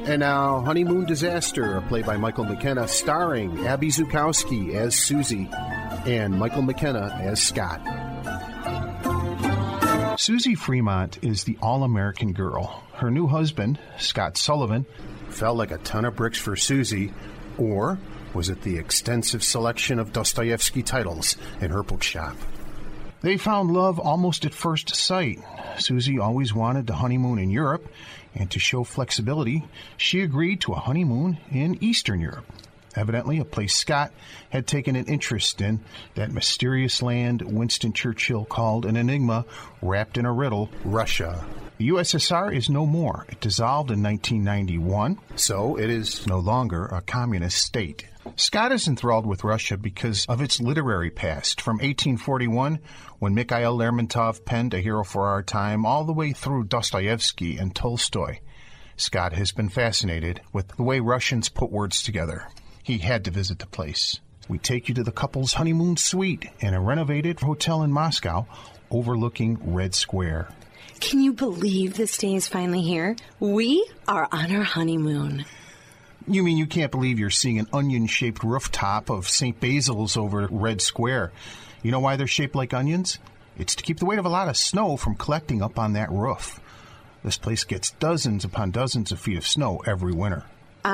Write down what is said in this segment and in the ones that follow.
And now, Honeymoon Disaster, played by Michael McKenna, starring Abby Zukowski as Susie and Michael McKenna as Scott. Susie Fremont is the all-American girl. Her new husband, Scott Sullivan, fell like a ton of bricks for Susie, or was it the extensive selection of Dostoevsky titles in her bookshop? They found love almost at first sight. Susie always wanted to honeymoon in Europe, and to show flexibility, she agreed to a honeymoon in Eastern Europe. Evidently, a place Scott had taken an interest in, that mysterious land Winston Churchill called an enigma wrapped in a riddle, Russia. The USSR is no more. It dissolved in 1991, so it is no longer a communist state. Scott is enthralled with Russia because of its literary past, from 1841, when Mikhail Lermontov penned A Hero for Our Time, all the way through Dostoevsky and Tolstoy. Scott has been fascinated with the way Russians put words together. He had to visit the place. We take you to the couple's honeymoon suite in a renovated hotel in Moscow overlooking Red Square. Can you believe this day is finally here? We are on our honeymoon. You mean you can't believe you're seeing an onion-shaped rooftop of St. Basil's over Red Square? You know why they're shaped like onions? It's to keep the weight of a lot of snow from collecting up on that roof. This place gets dozens upon dozens of feet of snow every winter.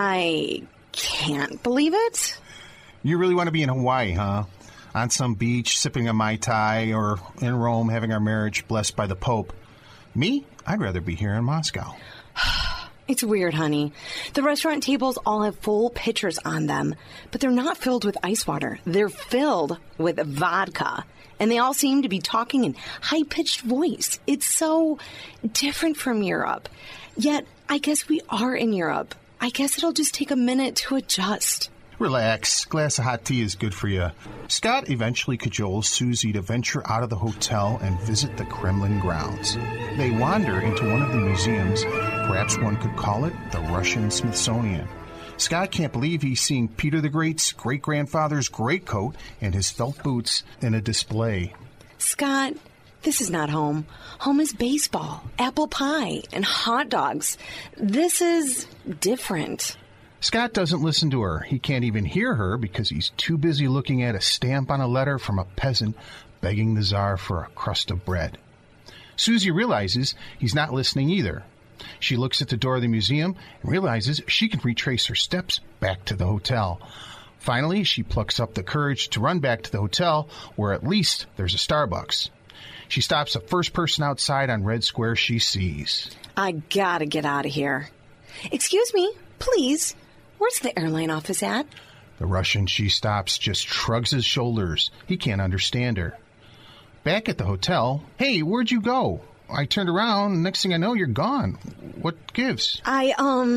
I can't believe it. You really want to be in Hawaii, huh? On some beach, sipping a Mai Tai, or in Rome, having our marriage blessed by the Pope. Me? I'd rather be here in Moscow. It's weird, honey. The restaurant tables all have full pitchers on them, but they're not filled with ice water. They're filled with vodka. And they all seem to be talking in high-pitched voice. It's so different from Europe. Yet, I guess we are in Europe. I guess it'll just take a minute to adjust. Relax. Glass of hot tea is good for you. Scott eventually cajoles Susie to venture out of the hotel and visit the Kremlin grounds. They wander into one of the museums. Perhaps one could call it the Russian Smithsonian. Scott can't believe he's seeing Peter the Great's great-grandfather's greatcoat and his felt boots in a display. Scott, this is not home. Home is baseball, apple pie, and hot dogs. This is different. Scott doesn't listen to her. He can't even hear her because he's too busy looking at a stamp on a letter from a peasant begging the Tsar for a crust of bread. Susie realizes he's not listening either. She looks at the door of the museum and realizes she can retrace her steps back to the hotel. Finally, she plucks up the courage to run back to the hotel, where at least there's a Starbucks. She stops the first person outside on Red Square she sees. I gotta get out of here. Excuse me, please. Where's the airline office at? The Russian she stops just shrugs his shoulders. He can't understand her. Back at the hotel, hey, where'd you go? I turned around, next thing I know, you're gone. What gives? I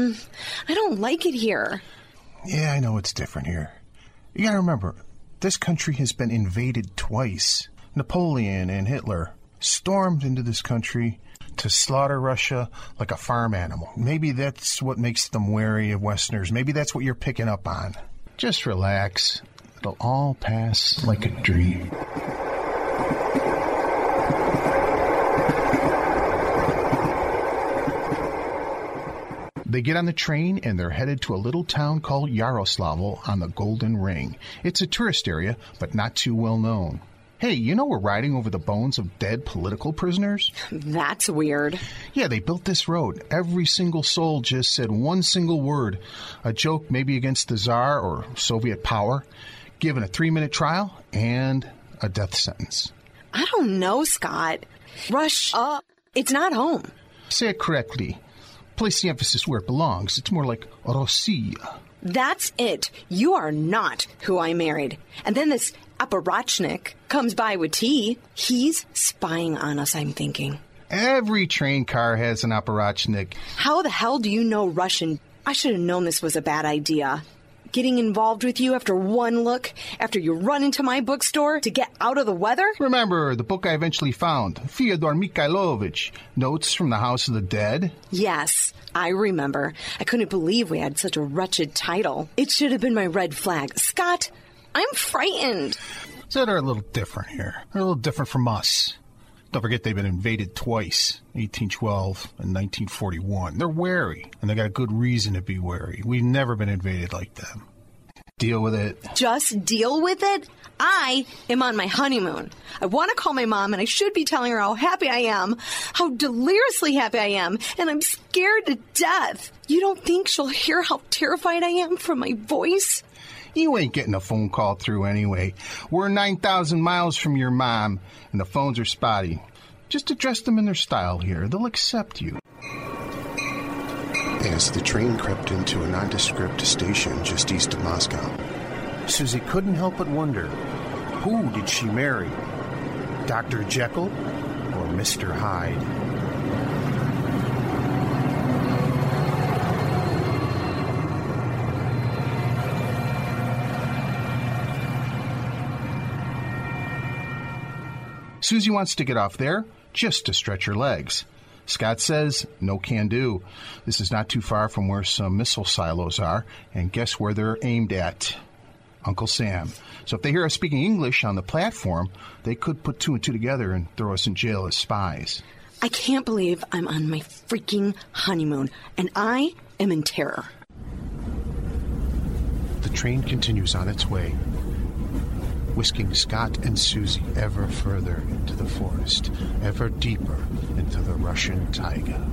don't like it here. Yeah, I know it's different here. You gotta remember, this country has been invaded twice. Napoleon and Hitler stormed into this country to slaughter Russia like a farm animal. Maybe that's what makes them wary of Westerners. Maybe that's what you're picking up on. Just relax. It'll all pass like a dream. They get on the train and they're headed to a little town called Yaroslavl on the Golden Ring. It's a tourist area, but not too well known. Hey, you know we're riding over the bones of dead political prisoners? That's weird. Yeah, they built this road. Every single soul just said one single word. A joke maybe against the Tsar or Soviet power. Given a 3-minute trial and a death sentence. I don't know, Scott. Russia. It's not home. Say it correctly. Place the emphasis where it belongs. It's more like Rossiya. That's it. You are not who I married. And then this apparatchik comes by with tea. He's spying on us, I'm thinking. Every train car has an apparatchik. How the hell do you know Russian? I should have known this was a bad idea. Getting involved with you after one look, after you run into my bookstore to get out of the weather? Remember the book I eventually found, Fyodor Mikhailovich, Notes from the House of the Dead? Yes, I remember. I couldn't believe we had such a wretched title. It should have been my red flag. Scott, I'm frightened. So they're a little different here. They're a little different from us. Don't forget they've been invaded twice, 1812 and 1941. They're wary, and they got a good reason to be wary. We've never been invaded like them. Deal with it. Just deal with it? I am on my honeymoon. I want to call my mom, and I should be telling her how happy I am, how deliriously happy I am, and I'm scared to death. You don't think she'll hear how terrified I am from my voice? You ain't getting a phone call through anyway. We're 9,000 miles from your mom, and the phones are spotty. Just address them in their style here. They'll accept you. As the train crept into a nondescript station just east of Moscow, Susie couldn't help but wonder, who did she marry? Dr. Jekyll or Mr. Hyde? Susie wants to get off there just to stretch her legs. Scott says, no can do. This is not too far from where some missile silos are, and guess where they're aimed at? Uncle Sam. So if they hear us speaking English on the platform, they could put two and two together and throw us in jail as spies. I can't believe I'm on my freaking honeymoon, and I am in terror. The train continues on its way, whisking Scott and Susie ever further into the forest, ever deeper into the Russian taiga.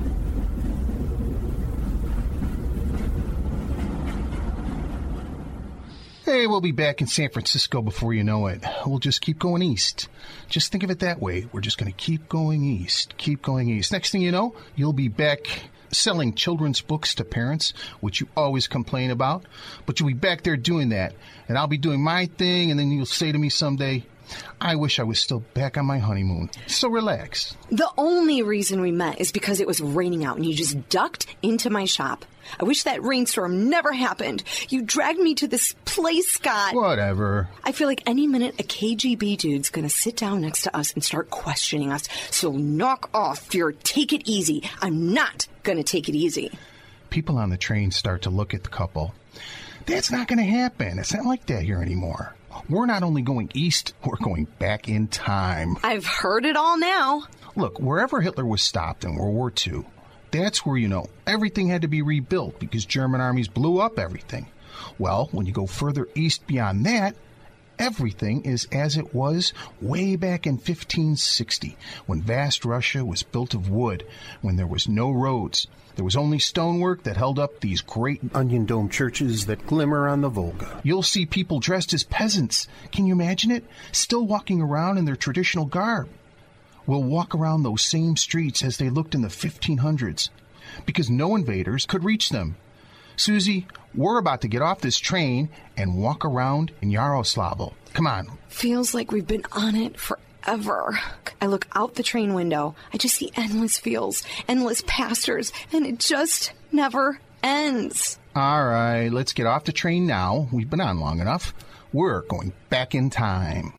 Hey, we'll be back in San Francisco before you know it. We'll just keep going east. Just think of it that way. We're just going to keep going east, keep going east. Next thing you know, you'll be back selling children's books to parents, which you always complain about. But you'll be back there doing that, and I'll be doing my thing, and then you'll say to me someday, I wish I was still back on my honeymoon. So relax. The only reason we met is because it was raining out and you just ducked into my shop. I wish that rainstorm never happened. You dragged me to this place, Scott. Whatever. I feel like any minute a KGB dude's gonna sit down next to us and start questioning us. So knock off your take it easy. I'm not gonna take it easy. People on the train start to look at the couple. That's not gonna happen. It's not like that here anymore. We're not only going east, we're going back in time. I've heard it all now. Look, wherever Hitler was stopped in World War II, that's where, everything had to be rebuilt because German armies blew up everything. Well, when you go further east beyond that, everything is as it was way back in 1560, when vast Russia was built of wood, when there was no roads. There was only stonework that held up these great onion dome churches that glimmer on the Volga. You'll see people dressed as peasants. Can you imagine it? Still walking around in their traditional garb. We'll walk around those same streets as they looked in the 1500s, because no invaders could reach them. Susie, we're about to get off this train and walk around in Yaroslavl. Come on. Feels like we've been on it forever. I look out the train window. I just see endless fields, endless pastures, and it just never ends. All right, let's get off the train now. We've been on long enough. We're going back in time.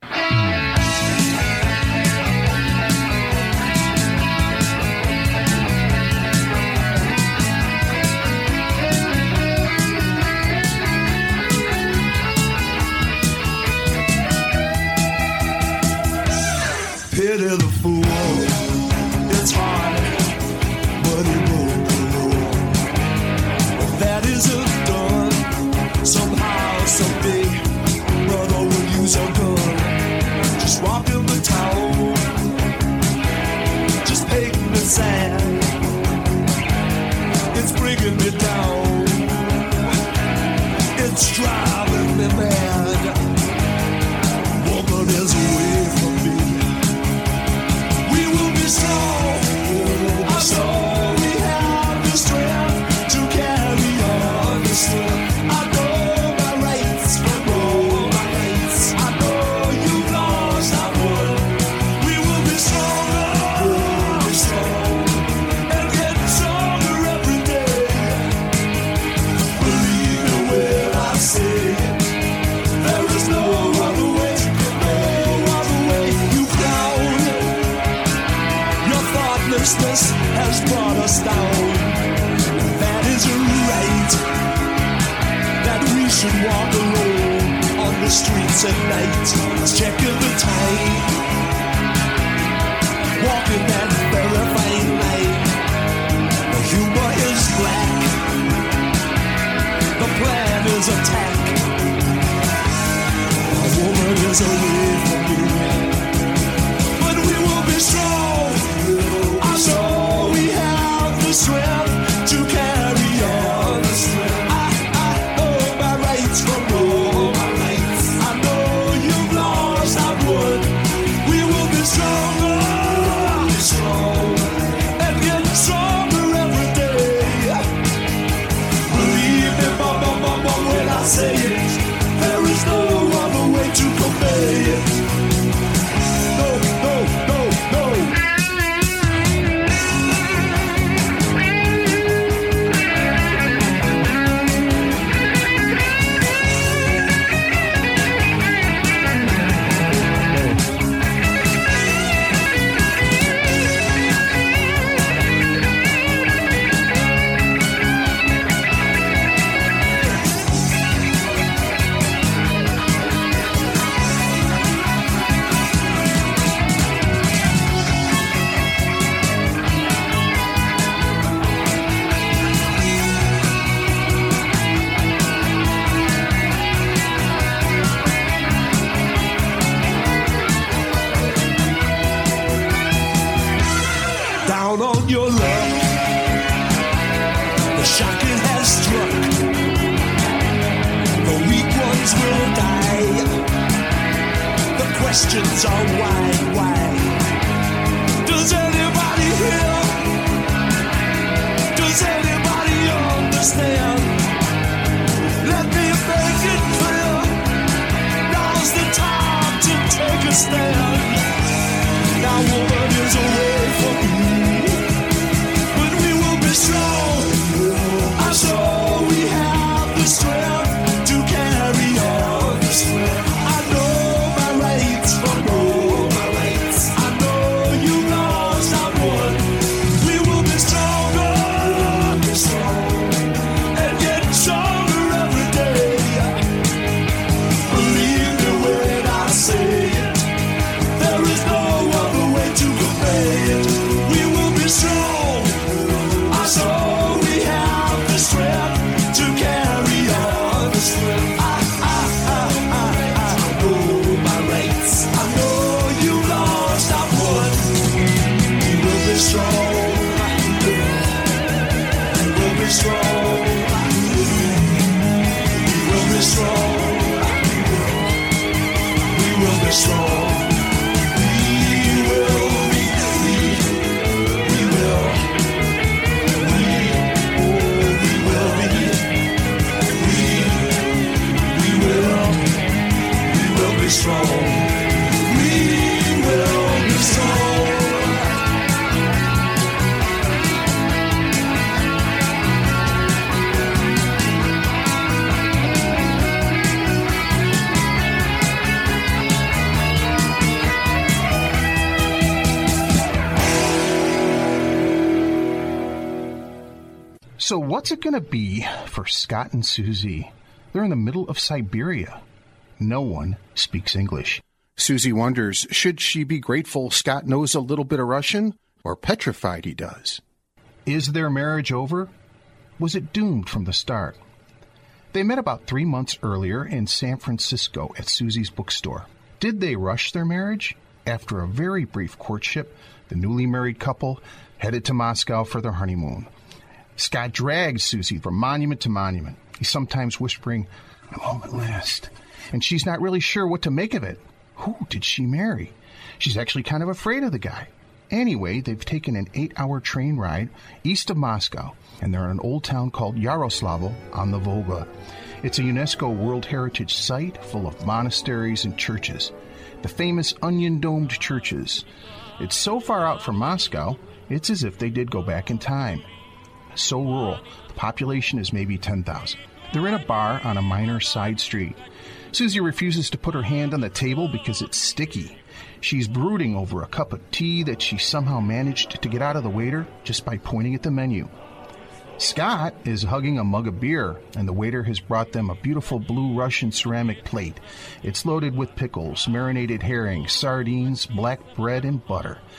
Pity the fool, it's hard, but it won't go. That isn't done, somehow, someday, brother will use a gun. Just walk in the town, just making me sad. It's bringing me down, it's driving me mad. Woman is away from me. So, I know we have the strength to carry on. I know my rights from all my rights. I know you've lost, I won. We will be stronger, and getting stronger every day. Believe me when I say there is no other way, no other way. You found thoughtlessness has brought us down. That isn't right, that we should walk alone on the streets at night, checking the time. walking that very fine line. The humor is black, the plan is attack. A woman is away from me, but we will be strong. I know we have the strength to carry on. I know my rights from wrong. I know you've lost, I would. We will be stronger, and get stronger every day. Believe me, mama, when I say it, there is no other way to convey it. No, no, no, no. Down on your luck, the shocking has struck. The weak ones will die. The questions are why? Does anybody hear? Does anybody understand? Let me make it clear. Now's the time to take a stand. Now woman is away from me, but we will be strong. I know we have the strength to carry on. I know my rights from wrong. I know you lost, I won. We will be stronger, and get stronger every day. Believe me when I say it, there is no other way to convey it. We will be strong. I know we have the strength to carry on. I know my rights. I know you lost, I won. We will be strong. We will be strong. We will be strong. We will be strong. Strong. We will be strong. So what's it going to be for Scott and Susie? They're in the middle of Siberia. No one speaks English. Susie wonders, should she be grateful Scott knows a little bit of Russian, or petrified he does? Is their marriage over? Was it doomed from the start? They met about 3 months earlier in San Francisco at Susie's bookstore. Did they rush their marriage? After a very brief courtship, the newly married couple headed to Moscow for their honeymoon. Scott dragged Susie from monument to monument. He's sometimes whispering, "I'm home at last." And she's not really sure what to make of it. Who did she marry? She's actually kind of afraid of the guy. Anyway, they've taken an 8-hour train ride east of Moscow, and they're in an old town called Yaroslavl on the Volga. It's a UNESCO World Heritage Site full of monasteries and churches, the famous onion-domed churches. It's so far out from Moscow, it's as if they did go back in time. So rural, the population is maybe 10,000. They're in a bar on a minor side street. Susie refuses to put her hand on the table because it's sticky. She's brooding over a cup of tea that she somehow managed to get out of the waiter just by pointing at the menu. Scott is hugging a mug of beer, and the waiter has brought them a beautiful blue Russian ceramic plate. It's loaded with pickles, marinated herring, sardines, black bread, and butter.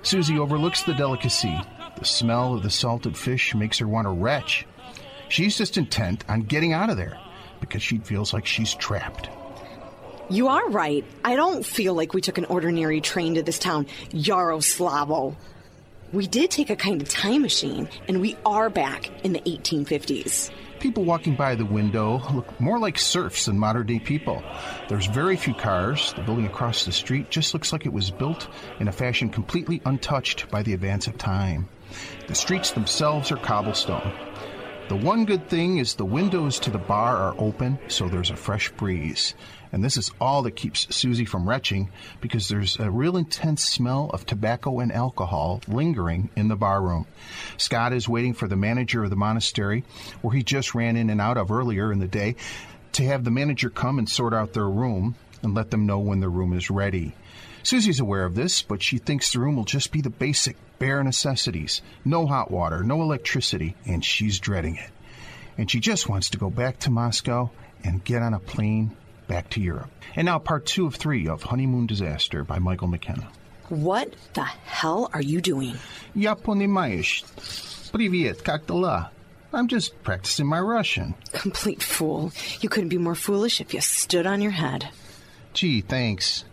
Susie overlooks the delicacy. The smell of the salted fish makes her want to retch. She's just intent on getting out of there because she feels like she's trapped. You are right. I don't feel like we took an ordinary train to this town, Yaroslavo. We did take a kind of time machine, and we are back in the 1850s. People walking by the window look more like serfs than modern-day people. There's very few cars. The building across the street just looks like it was built in a fashion completely untouched by the advance of time. The streets themselves are cobblestone. The one good thing is the windows to the bar are open, so there's a fresh breeze. And this is all that keeps Susie from retching, because there's a real intense smell of tobacco and alcohol lingering in the barroom. Scott is waiting for the manager of the monastery, where he just ran in and out of earlier in the day, to have the manager come and sort out their room and let them know when the room is ready. Susie's aware of this, but she thinks the room will just be the basic, bare necessities. No hot water, no electricity, and she's dreading it. And she just wants to go back to Moscow and get on a plane back to Europe. And now part 2 of 3 of Honeymoon Disaster by Michael McKenna. What the hell are you doing? Я понимаешь. Привет, как дела? I'm just practicing my Russian. Complete fool. You couldn't be more foolish if you stood on your head. Gee, thanks.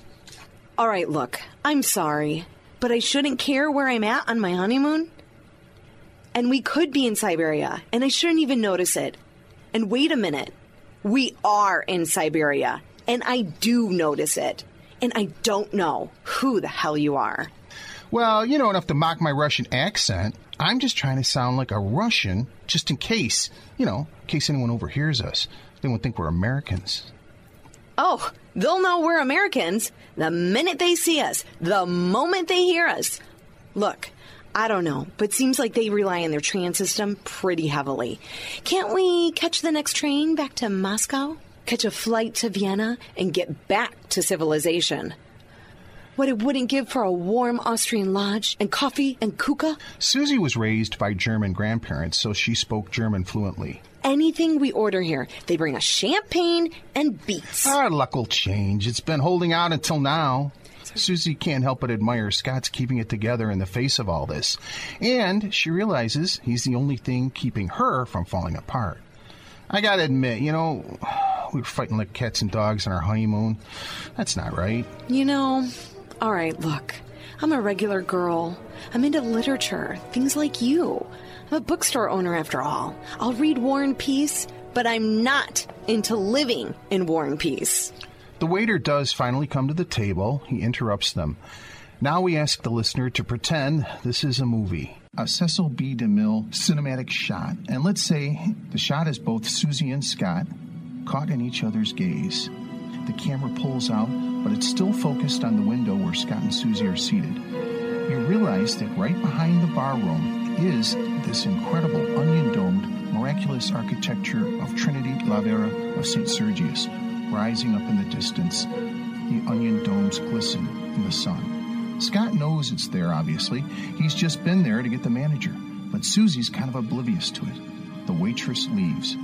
All right, look, I'm sorry, but I shouldn't care where I'm at on my honeymoon. And we could be in Siberia, and I shouldn't even notice it. And wait a minute. We are in Siberia, and I do notice it. And I don't know who the hell you are. Well, you know enough to mock my Russian accent. I'm just trying to sound like a Russian, just in case, in case anyone overhears us. They won't think we're Americans. Oh, they'll know we're Americans the minute they see us, the moment they hear us. Look, I don't know, but seems like they rely on their train system pretty heavily. Can't we catch the next train back to Moscow? Catch a flight to Vienna and get back to civilization? What it wouldn't give for a warm Austrian lodge and coffee and kuka? Susie was raised by German grandparents, so she spoke German fluently. Anything we order here, they bring us champagne and beets. Our luck will change. It's been holding out until now. Susie can't help but admire Scott's keeping it together in the face of all this. And she realizes he's the only thing keeping her from falling apart. I gotta admit, we were fighting like cats and dogs on our honeymoon. That's not right. All right, look, I'm a regular girl. I'm into literature, things like you. I'm a bookstore owner after all. I'll read War and Peace, but I'm not into living in War and Peace. The waiter does finally come to the table. He interrupts them. Now we ask the listener to pretend this is a movie. A Cecil B. DeMille cinematic shot. And let's say the shot is both Susie and Scott caught in each other's gaze. The camera pulls out, but it's still focused on the window where Scott and Susie are seated. You realize that right behind the bar room is this incredible onion-domed, miraculous architecture of Trinity Lavera of St. Sergius. Rising up in the distance, the onion domes glisten in the sun. Scott knows it's there, obviously. He's just been there to get the manager. But Susie's kind of oblivious to it. The waitress leaves.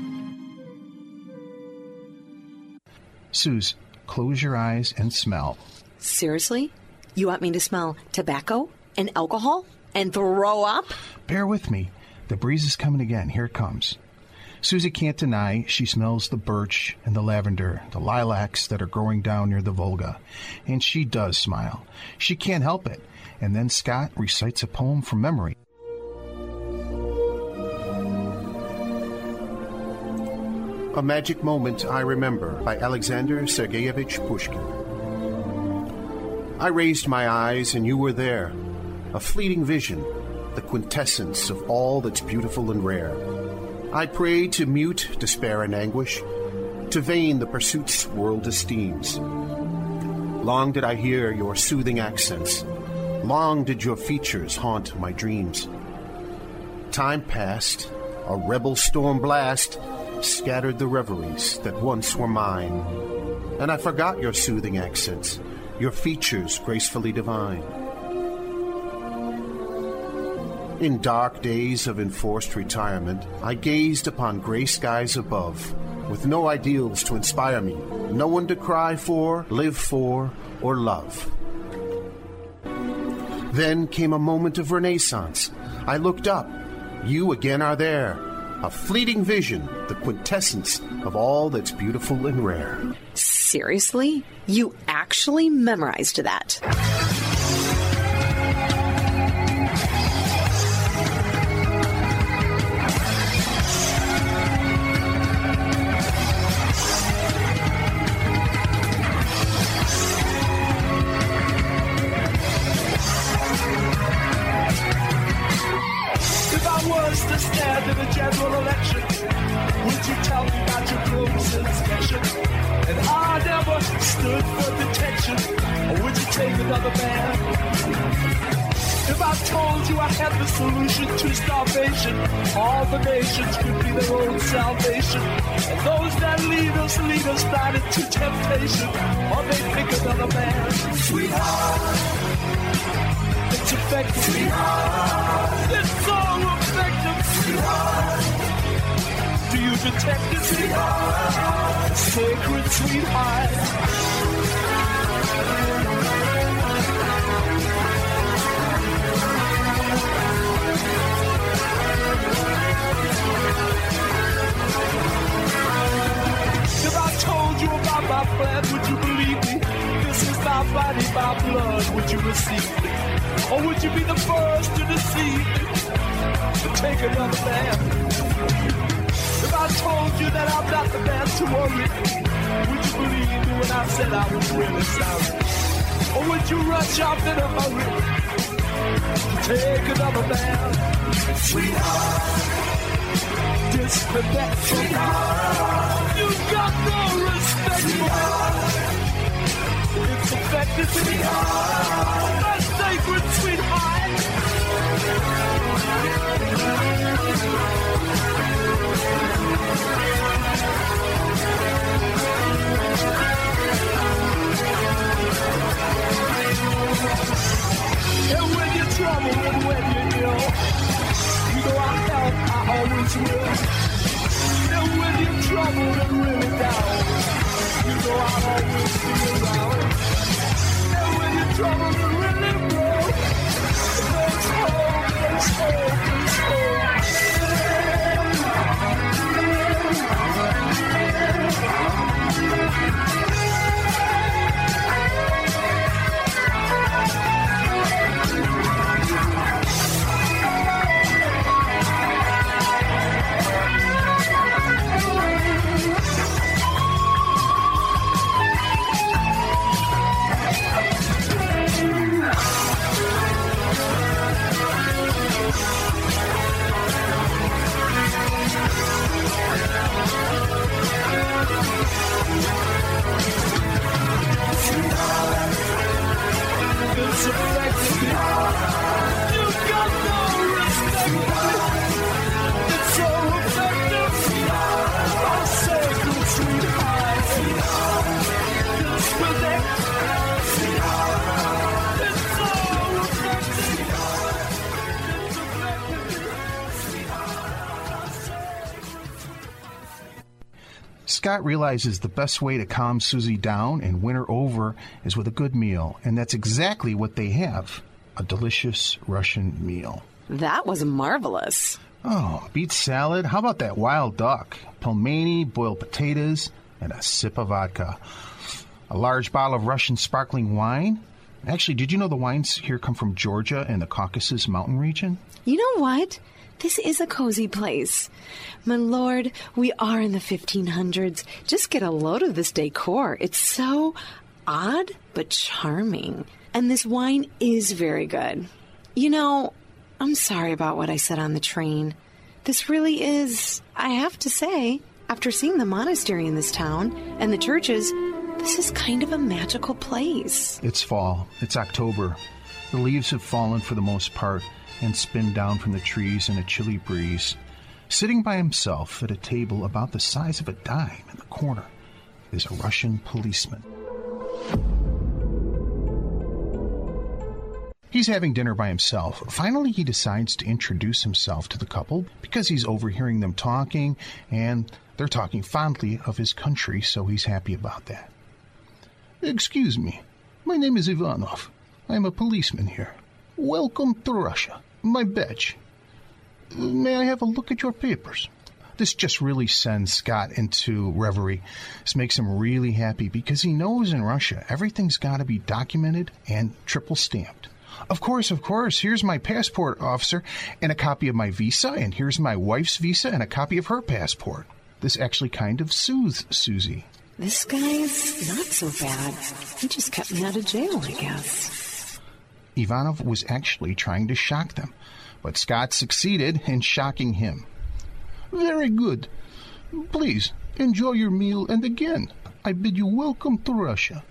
Suze, close your eyes and smell. Seriously? You want me to smell tobacco and alcohol and throw up? Bear with me. The breeze is coming again. Here it comes. Susie can't deny she smells the birch and the lavender, the lilacs that are growing down near the Volga. And she does smile. She can't help it. And then Scott recites a poem from memory. A Magic Moment I Remember by Alexander Sergeyevich Pushkin. I raised my eyes and you were there, a fleeting vision, the quintessence of all that's beautiful and rare. I prayed to mute despair and anguish, to vain the pursuits world esteems. Long did I hear your soothing accents, long did your features haunt my dreams. Time passed, a rebel storm blast scattered the reveries that once were mine, and I forgot your soothing accents, your features gracefully divine. In dark days of enforced retirement, I gazed upon gray skies above, with no ideals to inspire me, no one to cry for, live for, or love. Then came a moment of renaissance. I looked up. You again are there. A fleeting vision, the quintessence of all that's beautiful and rare. Seriously? You actually memorized that? If I was to stand in a general election, would you tell me about your close inspection? And I never stood for detention, or would you take another man? If I told you I had the solution to starvation, all the nations could be their own salvation. And those that lead us not into temptation, or they pick another man. Sweetheart, it's effective. Sweetheart, it's so effective. Sweetheart, do you detect it? Sweetheart, sacred sweetheart. If I told you about my plan, would you believe me? This is my body, my blood. Would you receive me? Or would you be the first to deceive me? To take another man? If I told you that I'm not the man to worry, would you believe me when I said I was really sorry? Or would you rush off in a hurry to take another man? Sweetheart, disconnect from me. You've got no respect for me. It's effective, sweetheart. A sacred sweetheart. And when you're troubled and when you're ill, you know I'll help, I always will. And when you're troubled and really down, you know I'll always be around. And when you're troubled and really broke, there's hope, there's hope, there's hope. It's effective. You've got no respect. It's so effective. I say good sweetheart. It's connect. It's so effective. Scott realizes the best way to calm Susie down and win her over is with a good meal, and that's exactly what they have, a delicious Russian meal. That was marvelous. Oh, beet salad? How about that wild duck? Pelmeni, boiled potatoes, and a sip of vodka. A large bottle of Russian sparkling wine? Actually, did you know the wines here come from Georgia and the Caucasus Mountain region? You know what? This is a cozy place. My lord, we are in the 1500s. Just get a load of this decor. It's so odd but charming. And this wine is very good. You know, I'm sorry about what I said on the train. This really is, I have to say, after seeing the monastery in this town and the churches, this is kind of a magical place. It's fall. It's October. The leaves have fallen for the most part and spin down from the trees in a chilly breeze. Sitting by himself at a table about the size of a dime in the corner is a Russian policeman. He's having dinner by himself. Finally, he decides to introduce himself to the couple because he's overhearing them talking, and they're talking fondly of his country, so he's happy about that. "Excuse me, my name is Ivanov. I'm a policeman here. Welcome to Russia. My badge. May I have a look at your papers? This just really sends Scott into reverie. This makes him really happy because he knows in Russia everything's got to be documented and triple stamped. Of course. Here's my passport, officer, and a copy of my visa, and here's my wife's visa and a copy of her passport. This actually kind of soothes Susie. This guy's not so bad. He just kept me out of jail, I guess. Ivanov was actually trying to shock them, but Scott succeeded in shocking him. Very good. Please, enjoy your meal, and again, I bid you welcome to Russia.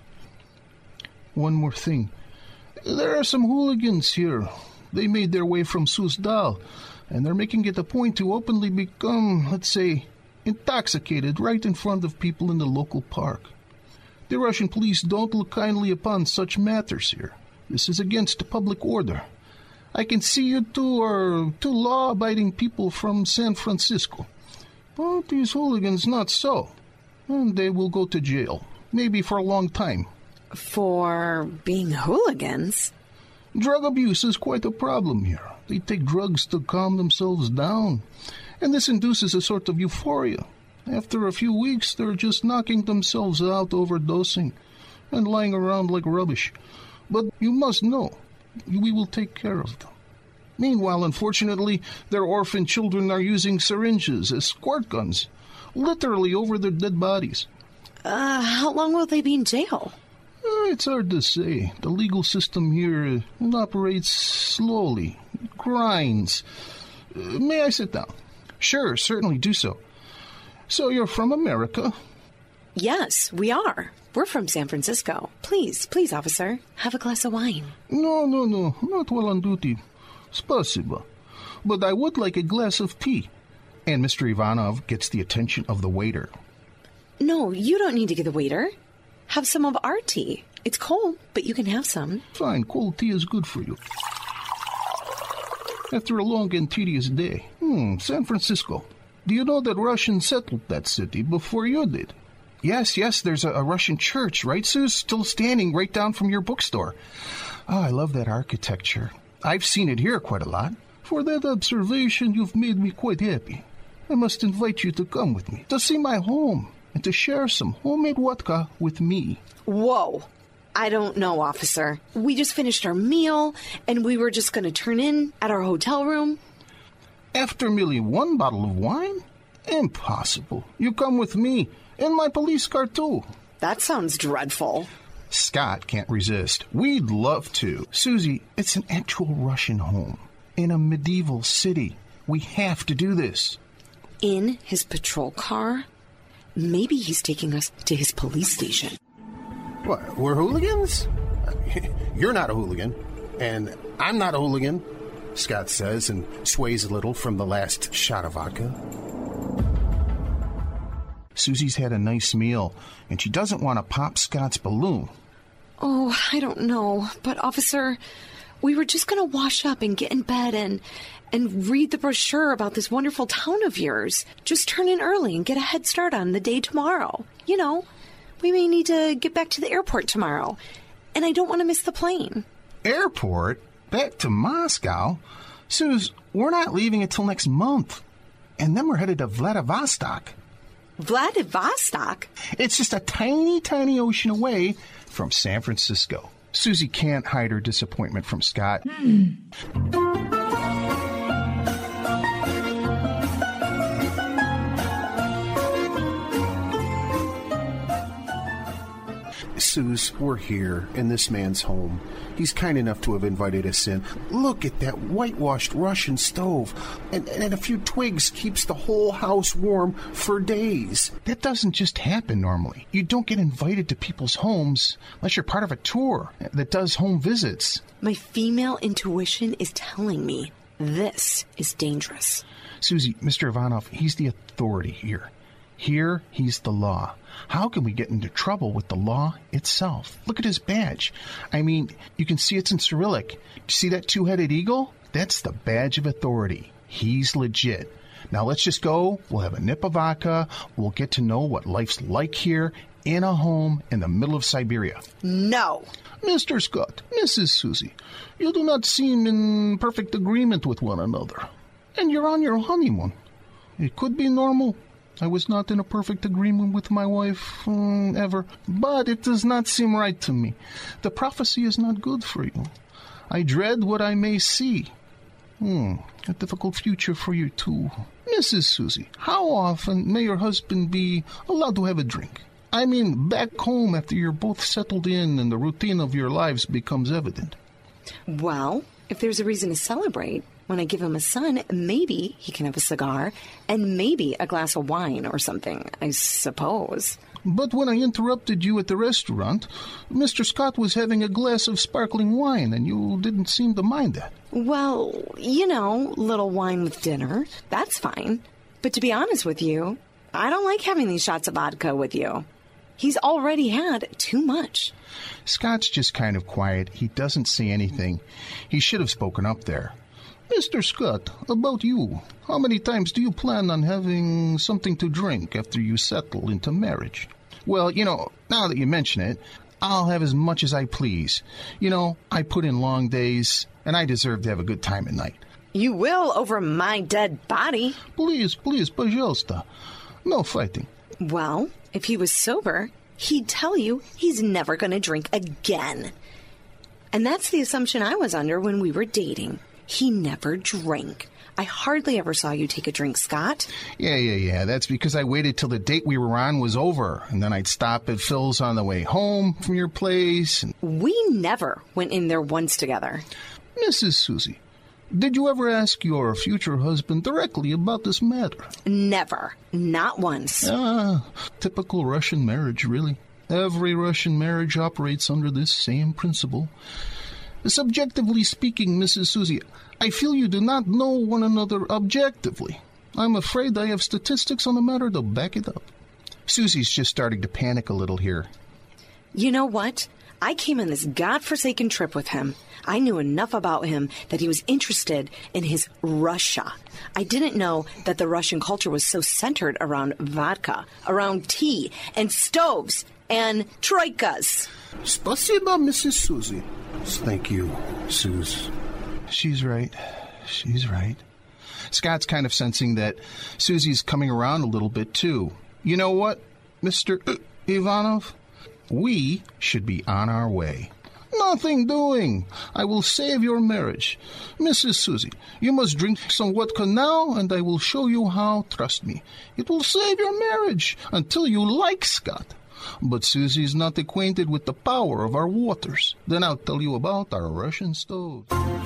One more thing. There are some hooligans here. They made their way from Suzdal, and they're making it a point to openly become, let's say, intoxicated right in front of people in the local park. The Russian police don't look kindly upon such matters here. This is against public order. I can see you two are two law-abiding people from San Francisco. But these hooligans not so. And they will go to jail, maybe for a long time. For being hooligans? Drug abuse is quite a problem here. They take drugs to calm themselves down, and this induces a sort of euphoria. After a few weeks, they're just knocking themselves out, overdosing, and lying around like rubbish. But you must know, we will take care of them. Meanwhile, unfortunately, their orphan children are using syringes as squirt guns, literally over their dead bodies. How long will they be in jail? It's hard to say. The legal system here operates slowly. It grinds. May I sit down? Sure, certainly do so. So you're from America? Yes, we are. We're from San Francisco. Please, officer, have a glass of wine. No, not while on duty. Spasibo. But I would like a glass of tea. And Mr. Ivanov gets the attention of the waiter. No, you don't need to get the waiter. Have some of our tea. It's cold, but you can have some. Fine, cold tea is good for you. After a long and tedious day. San Francisco. Do you know that Russians settled that city before you did? Yes, there's a Russian church, right, Sue? Still standing right down from your bookstore. Oh, I love that architecture. I've seen it here quite a lot. For that observation, you've made me quite happy. I must invite you to come with me, to see my home, and to share some homemade vodka with me. Whoa. I don't know, officer. We just finished our meal, and we were just going to turn in at our hotel room. After merely one bottle of wine? Impossible. You come with me. In my police car, too. That sounds dreadful. Scott can't resist. We'd love to. Susie, it's an actual Russian home. In a medieval city. We have to do this. In his patrol car? Maybe he's taking us to his police station. What, we're hooligans? You're not a hooligan, and I'm not a hooligan, Scott says, and sways a little from the last shot of vodka. Susie's had a nice meal, and she doesn't want to pop Scott's balloon. Oh, I don't know. But, officer, we were just going to wash up and get in bed and read the brochure about this wonderful town of yours. Just turn in early and get a head start on the day tomorrow. You know, we may need to get back to the airport tomorrow, and I don't want to miss the plane. Airport? Back to Moscow? Suze, we're not leaving until next month. And then we're headed to Vladivostok. Vladivostok? It's just a tiny, tiny ocean away from San Francisco. Susie can't hide her disappointment from Scott. Suze, we're here in this man's home. He's kind enough to have invited us in. Look at that whitewashed Russian stove. And a few twigs keeps the whole house warm for days. That doesn't just happen normally. You don't get invited to people's homes unless you're part of a tour that does home visits. My female intuition is telling me this is dangerous. Susie, Mr. Ivanov, he's the authority here. Here, he's the law. How can we get into trouble with the law itself? Look at his badge. I mean, you can see it's in Cyrillic. See that two-headed eagle? That's the badge of authority. He's legit. Now let's just go. We'll have a nip of vodka. We'll get to know what life's like here, in a home in the middle of Siberia. No. Mr. Scott, Mrs. Susie, you do not seem in perfect agreement with one another. And you're on your honeymoon. It could be normal. I was not in a perfect agreement with my wife, ever. But it does not seem right to me. The prophecy is not good for you. I dread what I may see. A difficult future for you, too. Mrs. Susie, how often may your husband be allowed to have a drink? I mean, back home after you're both settled in and the routine of your lives becomes evident. Well, if there's a reason to celebrate, when I give him a son, maybe he can have a cigar and maybe a glass of wine or something, I suppose. But when I interrupted you at the restaurant, Mr. Scott was having a glass of sparkling wine, and you didn't seem to mind that. Well, little wine with dinner. That's fine. But to be honest with you, I don't like having these shots of vodka with you. He's already had too much. Scott's just kind of quiet. He doesn't say anything. He should have spoken up there. Mr. Scott, about you. How many times do you plan on having something to drink after you settle into marriage? Well, now that you mention it, I'll have as much as I please. I put in long days, and I deserve to have a good time at night. You will over my dead body. Please, пожалуйста. No fighting. Well, if he was sober, he'd tell you he's never going to drink again. And that's the assumption I was under when we were dating. He never drank. I hardly ever saw you take a drink, Scott. Yeah. That's because I waited till the date we were on was over, and then I'd stop at Phil's on the way home from your place. We never went in there once together. Mrs. Susie, did you ever ask your future husband directly about this matter? Never. Not once. Typical Russian marriage, really. Every Russian marriage operates under this same principle. Subjectively speaking, Mrs. Susie, I feel you do not know one another objectively. I'm afraid I have statistics on the matter to back it up. Susie's just starting to panic a little here. You know what? I came on this godforsaken trip with him. I knew enough about him that he was interested in his Russia. I didn't know that the Russian culture was so centered around vodka, around tea, and stoves, and troikas. Spasiba, Mrs. Susie. Thank you, Suze. She's right. Scott's kind of sensing that Susie's coming around a little bit, too. You know what, Mr. Ivanov? We should be on our way. Nothing doing. I will save your marriage. Mrs. Susie, you must drink some vodka now, and I will show you how. Trust me. It will save your marriage until you like Scott. But Susie's not acquainted with the power of our waters. Then I'll tell you about our Russian stoves.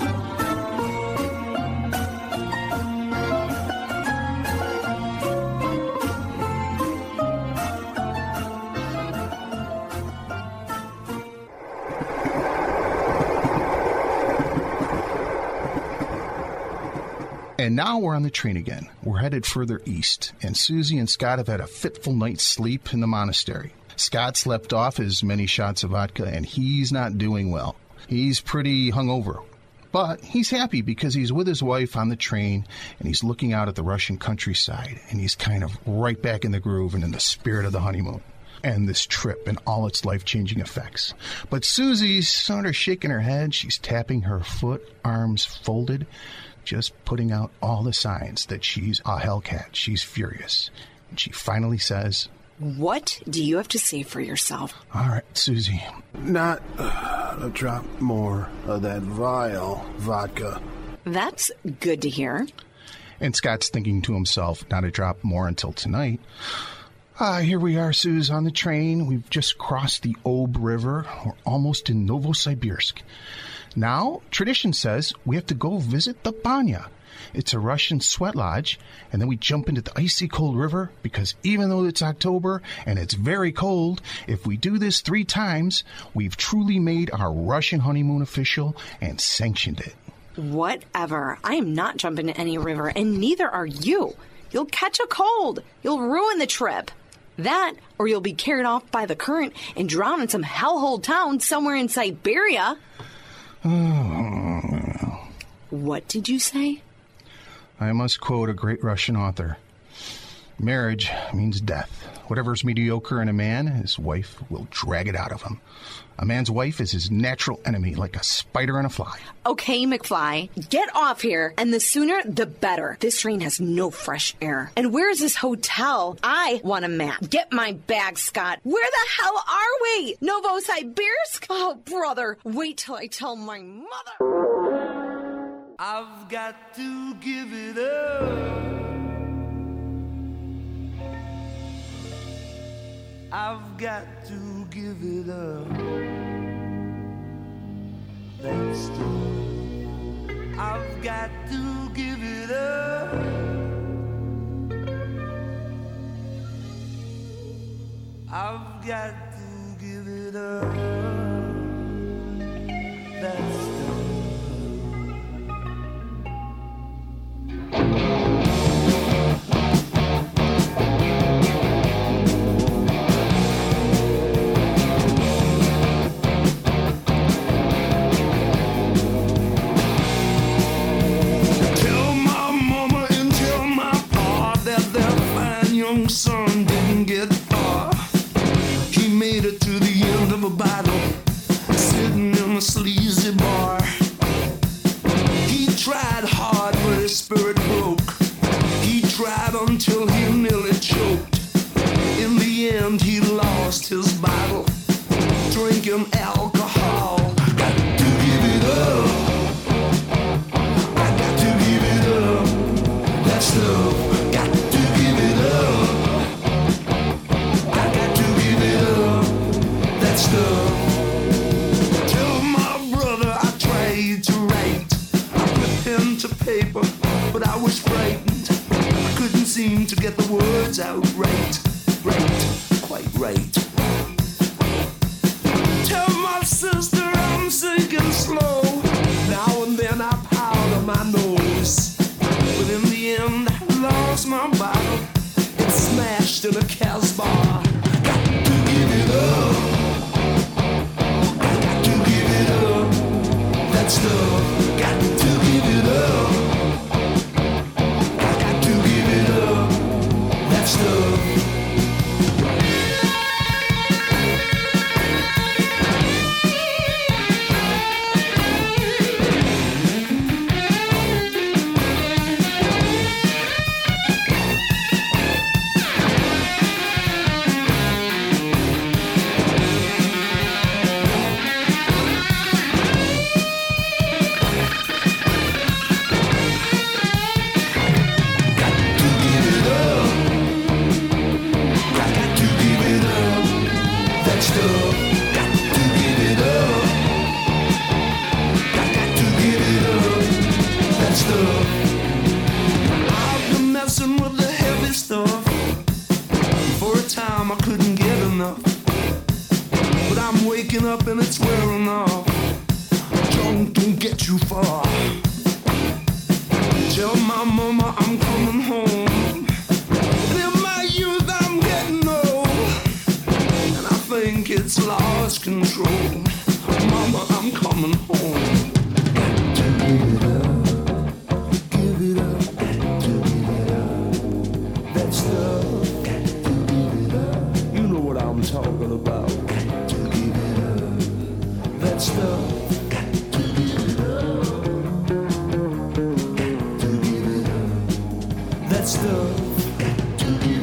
And now we're on the train again. We're headed further east, and Susie and Scott have had a fitful night's sleep in the monastery. Scott slept off his many shots of vodka, and he's not doing well. He's pretty hungover. But he's happy because he's with his wife on the train, and he's looking out at the Russian countryside, and he's kind of right back in the groove and in the spirit of the honeymoon and this trip and all its life-changing effects. But Susie's sort of shaking her head. She's tapping her foot, arms folded, just putting out all the signs that she's a hellcat. She's furious. And she finally says, What do you have to say for yourself? All right, Susie. Not a drop more of that vile vodka. That's good to hear. And Scott's thinking to himself, not a drop more until tonight. Here we are, Suze, on the train. We've just crossed the Ob River. We're almost in Novosibirsk. Now, tradition says we have to go visit the Banya. It's a Russian sweat lodge, and then we jump into the icy cold river because even though it's October and it's very cold, if we do this 3 times, we've truly made our Russian honeymoon official and sanctioned it. Whatever. I am not jumping into any river, and neither are you. You'll catch a cold. You'll ruin the trip. That, or you'll be carried off by the current and drown in some hellhole town somewhere in Siberia. What did you say? I must quote a great Russian author. Marriage means death. Whatever's mediocre in a man, his wife will drag it out of him. A man's wife is his natural enemy, like a spider and a fly. Okay, McFly, get off here, and the sooner the better. This train has no fresh air. And where's this hotel? I want a map. Get my bag, Scott. Where the hell are we? Novosibirsk? Oh, brother, wait till I tell my mother. I've got to give it up. I've got to give it up. That's true. I've got to give it up. I've got to give it up. That's true. Son didn't get far. He made it to the end of a battle, sitting in a sleazy bar. He tried hard, but his spirit broke. He tried until he nearly choked. In the end, he lost his battle, drinking alcohol. Got to give it up. I got to give it up. That's love. Got to give it up. Tell my brother I tried to write. I put pen to paper, but I was frightened. I couldn't seem to get the words out right. Right, quite right. Tell my sister I'm sinking slow. Now and then I powder my nose, but in the end I lost my bottle. It smashed in a Casbah. Got to give it up. That's love. Got to give it up. I got to give it up. That's love. Up and it's wearing off. Drunk don't get you far. Tell my mama I'm coming home. And in my youth I'm getting old, and I think it's lost control. Mama, I'm coming home. Got to give it up. Give it up. Got to give it up. That's love. Got to give it up. You know what I'm talking about. That's love. Got to give it up. Got to give it up. That's love. Got to give it up.